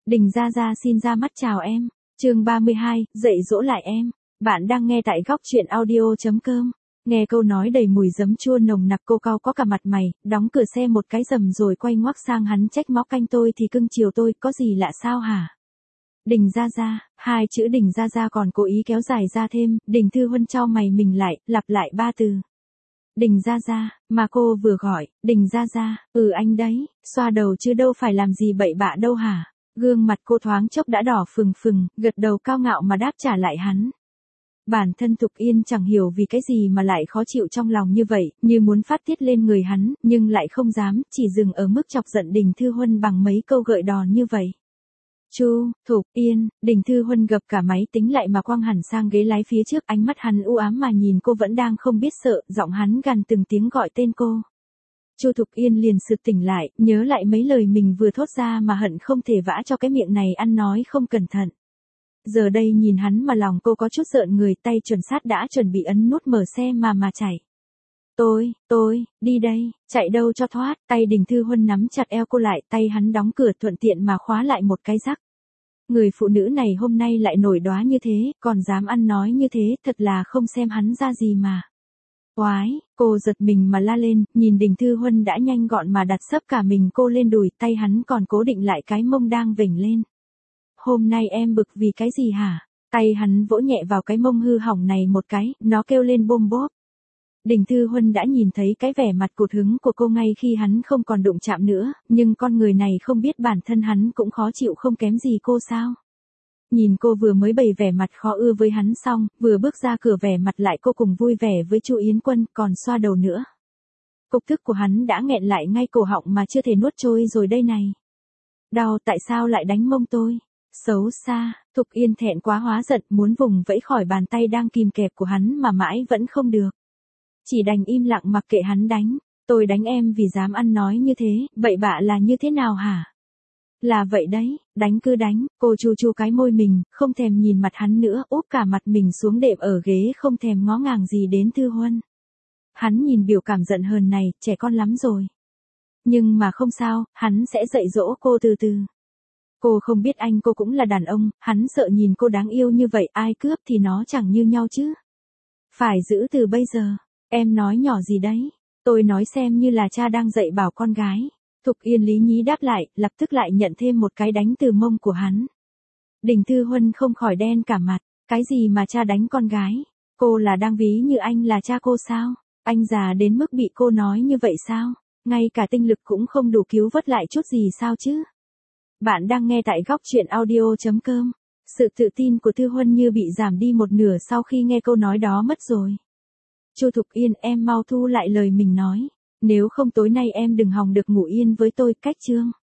Đình Gia Gia xin ra mắt chào em. Chương 32, dạy dỗ lại em. Bạn đang nghe tại góc truyện audio.com. Nghe câu nói đầy mùi giấm chua nồng nặc, cô cau có cả mặt mày, đóng cửa xe một cái rầm rồi quay ngoắc sang hắn trách móc, canh tôi thì cưng chiều tôi, có gì lạ sao hả? Đình Gia Gia, hai chữ Đình Gia Gia còn cố ý kéo dài ra thêm, Đình Thư Huân chau mày mình lại, lặp lại ba từ. Đình Gia Gia, mà cô vừa gọi, Đình Gia Gia, anh đấy, xoa đầu chứ đâu phải làm gì bậy bạ đâu hả? Gương mặt cô thoáng chốc đã đỏ phừng phừng, gật đầu cao ngạo mà đáp trả lại hắn. Bản thân Thục Yên chẳng hiểu vì cái gì mà lại khó chịu trong lòng như vậy, như muốn phát tiết lên người hắn, nhưng lại không dám, chỉ dừng ở mức chọc giận Đình Thư Huân bằng mấy câu gợi đòn như vậy. Thục Yên, Đình Thư Huân gập cả máy tính lại mà quăng hẳn sang ghế lái phía trước, ánh mắt hắn u ám mà nhìn cô vẫn đang không biết sợ, giọng hắn gằn từng tiếng gọi tên cô. Thục Yên liền sực tỉnh lại, nhớ lại mấy lời mình vừa thốt ra mà hận không thể vã cho cái miệng này ăn nói không cẩn thận. Giờ đây nhìn hắn mà lòng cô có chút rợn người, tay chuẩn sát đã chuẩn bị ấn nút mở xe mà chạy. Tôi, đi đây, chạy đâu cho thoát, tay Đình Thư Huân nắm chặt eo cô lại, tay hắn đóng cửa thuận tiện mà khóa lại một cái rắc. Người phụ nữ này hôm nay lại nổi đoá như thế, còn dám ăn nói như thế, thật là không xem hắn ra gì mà. Oái, cô giật mình mà la lên, nhìn Đình Thư Huân đã nhanh gọn mà đặt sấp cả mình cô lên đùi, tay hắn còn cố định lại cái mông đang vểnh lên. Hôm nay em bực vì cái gì hả? Tay hắn vỗ nhẹ vào cái mông hư hỏng này một cái, nó kêu lên bôm bốp. Đình Thư Huân đã nhìn thấy cái vẻ mặt cụt hứng của cô ngay khi hắn không còn đụng chạm nữa, nhưng con người này không biết bản thân hắn cũng khó chịu không kém gì cô sao? Nhìn cô vừa mới bày vẻ mặt khó ưa với hắn xong, vừa bước ra cửa vẻ mặt lại cô cùng vui vẻ với Chu Yến Quân, còn xoa đầu nữa. Cục tức của hắn đã nghẹn lại ngay cổ họng mà chưa thể nuốt trôi rồi đây này. Đau, tại sao lại đánh mông tôi? Xấu xa, Thục Yên thẹn quá hóa giận, muốn vùng vẫy khỏi bàn tay đang kìm kẹp của hắn mà mãi vẫn không được. Chỉ đành im lặng mặc kệ hắn đánh. Tôi đánh em vì dám ăn nói như thế, bậy bạ là như thế nào hả? Là vậy đấy, đánh cứ đánh, cô chu cái môi mình, không thèm nhìn mặt hắn nữa, úp cả mặt mình xuống đệm ở ghế không thèm ngó ngàng gì đến Thư Huân. Hắn nhìn biểu cảm giận hờn này, trẻ con lắm rồi. Nhưng mà không sao, hắn sẽ dạy dỗ cô từ từ. Cô không biết cô cũng là đàn ông, hắn sợ nhìn cô đáng yêu như vậy, ai cướp thì nó chẳng như nhau chứ. Phải giữ từ bây giờ. Em nói nhỏ gì đấy? Tôi nói xem như là cha đang dạy bảo con gái. Thục Yên lý nhí đáp lại, lập tức lại nhận thêm một cái đánh từ mông của hắn. Đình Thư Huân không khỏi đen cả mặt. Cái gì mà cha đánh con gái? Cô là đang ví như anh là cha cô sao? Anh già đến mức bị cô nói như vậy sao? Ngay cả tinh lực cũng không đủ cứu vớt lại chút gì sao chứ? Bạn đang nghe tại góc truyện audio.com. Sự tự tin của Thư Huân như bị giảm đi một nửa sau khi nghe câu nói đó mất rồi. Thục Yên, em mau thu lại lời mình nói. Nếu không tối nay em đừng hòng được ngủ yên với tôi, cách chương.